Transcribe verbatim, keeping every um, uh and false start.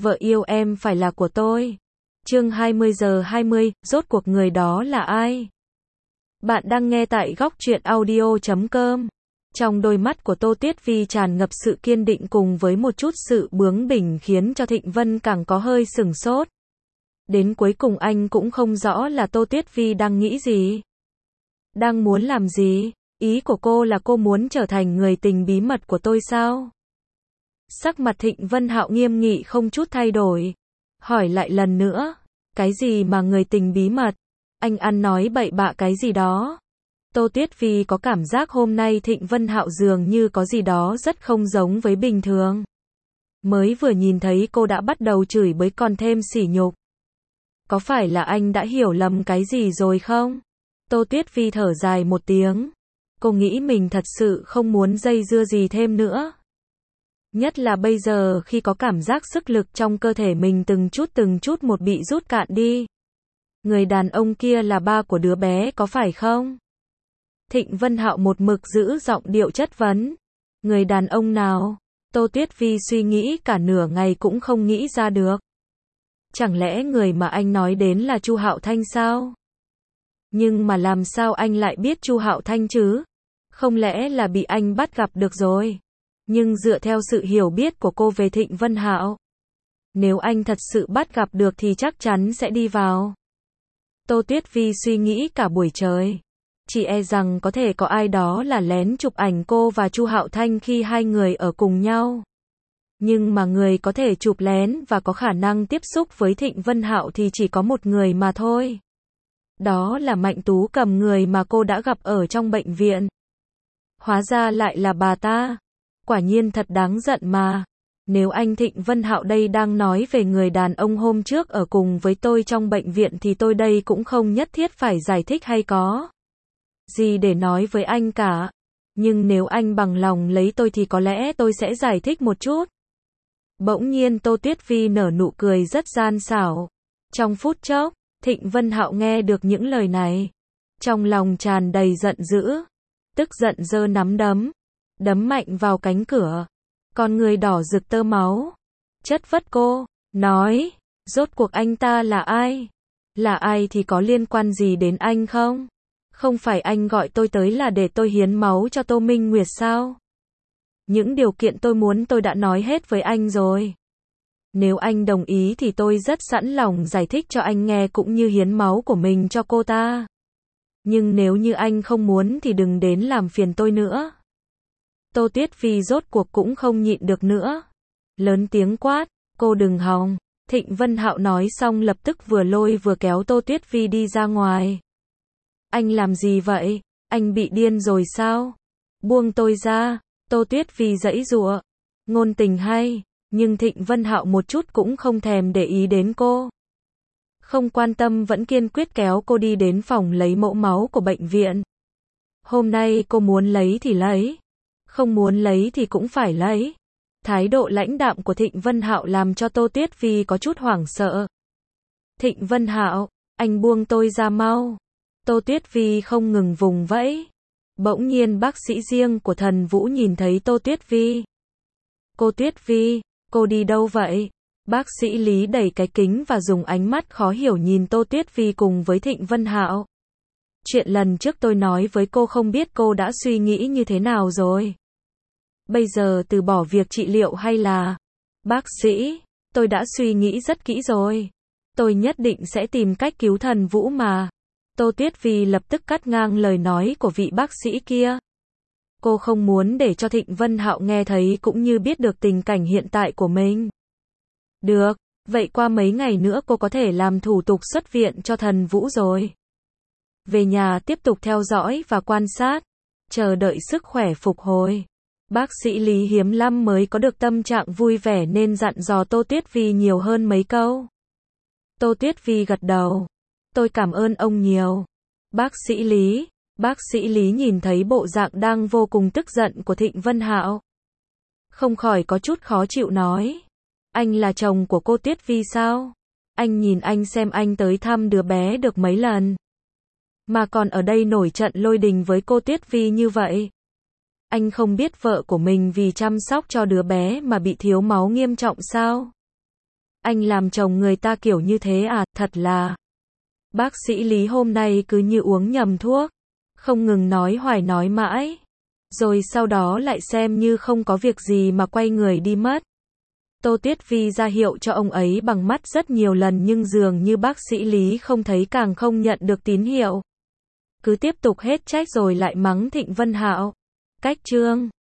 Vợ yêu em phải là của tôi. Chương hai mươi giờ hai mươi, rốt cuộc người đó là ai? Bạn đang nghe tại góc truyện audio chấm com. Trong đôi mắt của Tô Tuyết Vi tràn ngập sự kiên định cùng với một chút sự bướng bỉnh khiến cho Thịnh Vân càng có hơi sửng sốt. Đến cuối cùng anh cũng không rõ là Tô Tuyết Vi đang nghĩ gì. Đang muốn làm gì? Ý của cô là cô muốn trở thành người tình bí mật của tôi sao? Sắc mặt Thịnh Vân Hạo nghiêm nghị không chút thay đổi. Hỏi lại lần nữa. Cái gì mà người tình bí mật? Anh ăn nói bậy bạ cái gì đó? Tô Tuyết Vi có cảm giác hôm nay Thịnh Vân Hạo dường như có gì đó rất không giống với bình thường. Mới vừa nhìn thấy cô đã bắt đầu chửi bới còn thêm sỉ nhục. Có phải là anh đã hiểu lầm cái gì rồi không? Tô Tuyết Vi thở dài một tiếng. Cô nghĩ mình thật sự không muốn dây dưa gì thêm nữa. Nhất là bây giờ khi có cảm giác sức lực trong cơ thể mình từng chút từng chút một bị rút cạn đi. Người đàn ông kia là ba của đứa bé có phải không? Thịnh Vân Hạo một mực giữ giọng điệu chất vấn. Người đàn ông nào? Tô Tuyết Vi suy nghĩ cả nửa ngày cũng không nghĩ ra được. Chẳng lẽ người mà anh nói đến là Chu Hạo Thanh sao? Nhưng mà làm sao anh lại biết Chu Hạo Thanh chứ? Không lẽ là bị anh bắt gặp được rồi? Nhưng dựa theo sự hiểu biết của cô về Thịnh Vân Hạo, nếu anh thật sự bắt gặp được thì chắc chắn sẽ đi vào. Tô Tuyết Vi suy nghĩ cả buổi trời. Chỉ e rằng có thể có ai đó là lén chụp ảnh cô và Chu Hạo Thanh khi hai người ở cùng nhau. Nhưng mà người có thể chụp lén và có khả năng tiếp xúc với Thịnh Vân Hạo thì chỉ có một người mà thôi. Đó là Mạnh Tú Cầm, người mà cô đã gặp ở trong bệnh viện. Hóa ra lại là bà ta. Quả nhiên thật đáng giận mà. Nếu anh Thịnh Vân Hạo đây đang nói về người đàn ông hôm trước ở cùng với tôi trong bệnh viện thì tôi đây cũng không nhất thiết phải giải thích hay có gì để nói với anh cả. Nhưng nếu anh bằng lòng lấy tôi thì có lẽ tôi sẽ giải thích một chút. Bỗng nhiên Tô Tuyết Vi nở nụ cười rất gian xảo. Trong phút chốc, Thịnh Vân Hạo nghe được những lời này. Trong lòng tràn đầy giận dữ. Tức giận giơ nắm đấm. Đấm mạnh vào cánh cửa. Con người đỏ rực tơ máu. Chất vấn cô. Nói. Rốt cuộc anh ta là ai? Là ai thì có liên quan gì đến anh không? Không phải anh gọi tôi tới là để tôi hiến máu cho Tô Minh Nguyệt sao? Những điều kiện tôi muốn tôi đã nói hết với anh rồi. Nếu anh đồng ý thì tôi rất sẵn lòng giải thích cho anh nghe cũng như hiến máu của mình cho cô ta. Nhưng nếu như anh không muốn thì đừng đến làm phiền tôi nữa. Tô Tuyết Vi rốt cuộc cũng không nhịn được nữa. Lớn tiếng quát, cô đừng hòng. Thịnh Vân Hạo nói xong lập tức vừa lôi vừa kéo Tô Tuyết Vi đi ra ngoài. Anh làm gì vậy? Anh bị điên rồi sao? Buông tôi ra. Tô Tuyết Vi giãy giụa. Ngôn tình hay, nhưng Thịnh Vân Hạo một chút cũng không thèm để ý đến cô. Không quan tâm vẫn kiên quyết kéo cô đi đến phòng lấy mẫu máu của bệnh viện. Hôm nay cô muốn lấy thì lấy. Không muốn lấy thì cũng phải lấy. Thái độ lãnh đạm của Thịnh Vân Hạo làm cho Tô Tuyết Vi có chút hoảng sợ. Thịnh Vân Hạo, anh buông tôi ra mau. Tô Tuyết Vi không ngừng vùng vẫy. Bỗng nhiên bác sĩ riêng của Thần Vũ nhìn thấy Tô Tuyết Vi. Cô Tuyết Vi, cô đi đâu vậy? Bác sĩ Lý đẩy cái kính và dùng ánh mắt khó hiểu nhìn Tô Tuyết Vi cùng với Thịnh Vân Hạo. Chuyện lần trước tôi nói với cô không biết cô đã suy nghĩ như thế nào rồi? Bây giờ từ bỏ việc trị liệu hay là... Bác sĩ, tôi đã suy nghĩ rất kỹ rồi. Tôi nhất định sẽ tìm cách cứu Thần Vũ mà. Tô Tuyết Vi lập tức cắt ngang lời nói của vị bác sĩ kia. Cô không muốn để cho Thịnh Vân Hạo nghe thấy cũng như biết được tình cảnh hiện tại của mình. Được, vậy qua mấy ngày nữa cô có thể làm thủ tục xuất viện cho Thần Vũ rồi. Về nhà tiếp tục theo dõi và quan sát, chờ đợi sức khỏe phục hồi. Bác sĩ Lý hiếm lắm mới có được tâm trạng vui vẻ nên dặn dò Tô Tuyết Vi nhiều hơn mấy câu. Tô Tuyết Vi gật đầu. Tôi cảm ơn ông nhiều. Bác sĩ Lý, bác sĩ Lý nhìn thấy bộ dạng đang vô cùng tức giận của Thịnh Vân Hạo. Không khỏi có chút khó chịu nói. Anh là chồng của cô Tuyết Vi sao? Anh nhìn anh xem anh tới thăm đứa bé được mấy lần. Mà còn ở đây nổi trận lôi đình với cô Tuyết Vi như vậy. Anh không biết vợ của mình vì chăm sóc cho đứa bé mà bị thiếu máu nghiêm trọng sao? Anh làm chồng người ta kiểu như thế à, thật là. Bác sĩ Lý hôm nay cứ như uống nhầm thuốc. Không ngừng nói hoài nói mãi. Rồi sau đó lại xem như không có việc gì mà quay người đi mất. Tô Tuyết Vi ra hiệu cho ông ấy bằng mắt rất nhiều lần nhưng dường như bác sĩ Lý không thấy càng không nhận được tín hiệu. Cứ tiếp tục hết trách rồi lại mắng Thịnh Vân Hạo. Cách chương